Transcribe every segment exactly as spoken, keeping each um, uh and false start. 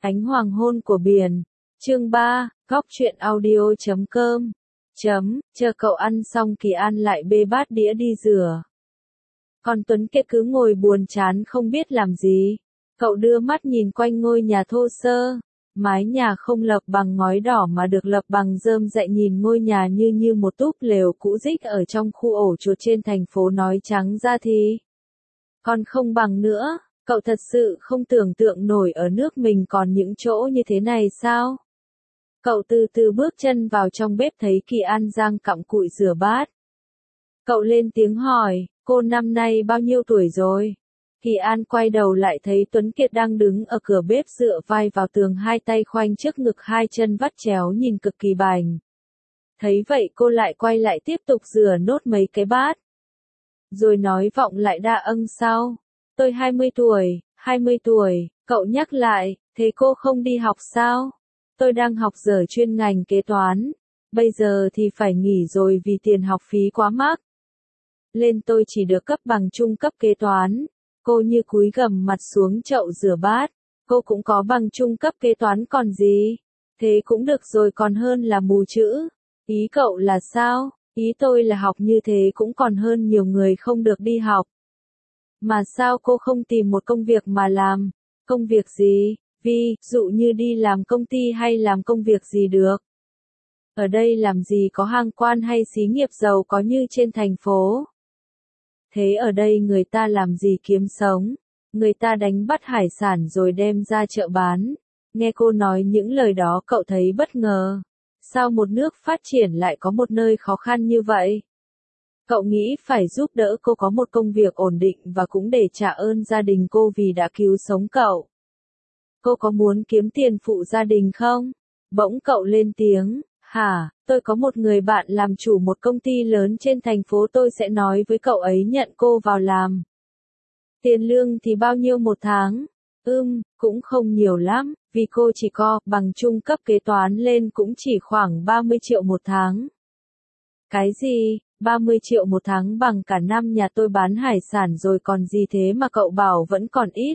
Ánh hoàng hôn của biển. Chương ba, góc truyện audio chấm com. Chấm, chờ cậu ăn xong Kỳ An lại bê bát đĩa đi rửa. Còn Tuấn Kiệt cứ ngồi buồn chán không biết làm gì. Cậu đưa mắt nhìn quanh ngôi nhà thô sơ. Mái nhà không lập bằng ngói đỏ mà được lập bằng rơm rạ, nhìn ngôi nhà như như một túp lều cũ rích ở trong khu ổ chuột trên thành phố, nói trắng ra thì còn không bằng nữa. Cậu thật sự không tưởng tượng nổi ở nước mình còn những chỗ như thế này sao? Cậu từ từ bước chân vào trong bếp thấy Kỳ An giang cặm cụi rửa bát. Cậu lên tiếng hỏi, cô năm nay bao nhiêu tuổi rồi? Kỳ An quay đầu lại thấy Tuấn Kiệt đang đứng ở cửa bếp dựa vai vào tường, hai tay khoanh trước ngực, hai chân vắt chéo nhìn cực kỳ bảnh. Thấy vậy cô lại quay lại tiếp tục rửa nốt mấy cái bát. Rồi nói vọng lại đa âng sau. Tôi hai mươi tuổi, hai mươi tuổi, cậu nhắc lại, thế cô không đi học sao? Tôi đang học dở chuyên ngành kế toán, bây giờ thì phải nghỉ rồi vì tiền học phí quá mắc. Lên tôi chỉ được cấp bằng trung cấp kế toán. Cô như cúi gằm mặt xuống chậu rửa bát. Cô cũng có bằng trung cấp kế toán còn gì? Thế cũng được rồi, còn hơn là mù chữ. Ý cậu là sao? Ý tôi là học như thế cũng còn hơn nhiều người không được đi học. Mà sao cô không tìm một công việc mà làm? Công việc gì? Ví dụ như đi làm công ty hay làm công việc gì được? Ở đây làm gì có hang quan hay xí nghiệp giàu có như trên thành phố? Thế ở đây người ta làm gì kiếm sống? Người ta đánh bắt hải sản rồi đem ra chợ bán. Nghe cô nói những lời đó cậu thấy bất ngờ. Sao một nước phát triển lại có một nơi khó khăn như vậy? Cậu nghĩ phải giúp đỡ cô có một công việc ổn định và cũng để trả ơn gia đình cô vì đã cứu sống cậu. Cô có muốn kiếm tiền phụ gia đình không? Bỗng cậu lên tiếng, hả, tôi có một người bạn làm chủ một công ty lớn trên thành phố, tôi sẽ nói với cậu ấy nhận cô vào làm. Tiền lương thì bao nhiêu một tháng? Ừm, cũng không nhiều lắm, vì cô chỉ có bằng trung cấp kế toán lên cũng chỉ khoảng ba mươi triệu một tháng. Cái gì? ba mươi triệu một tháng bằng cả năm nhà tôi bán hải sản rồi còn gì, thế mà cậu bảo vẫn còn ít.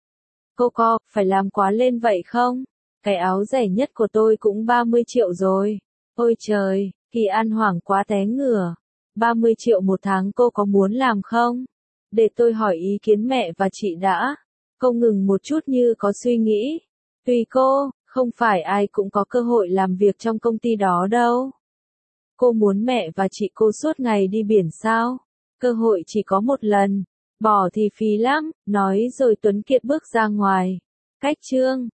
Cô co, phải làm quá lên vậy không? Cái áo rẻ nhất của tôi cũng ba mươi triệu rồi. Ôi trời, Kỳ An hoảng quá té ngửa. ba mươi triệu một tháng cô có muốn làm không? Để tôi hỏi ý kiến mẹ và chị đã. Cô ngừng một chút như có suy nghĩ. Tùy cô, không phải ai cũng có cơ hội làm việc trong công ty đó đâu. Cô muốn mẹ và chị cô suốt ngày đi biển sao? Cơ hội chỉ có một lần. Bỏ thì phí lắm, nói rồi Tuấn Kiệt bước ra ngoài. Cách chương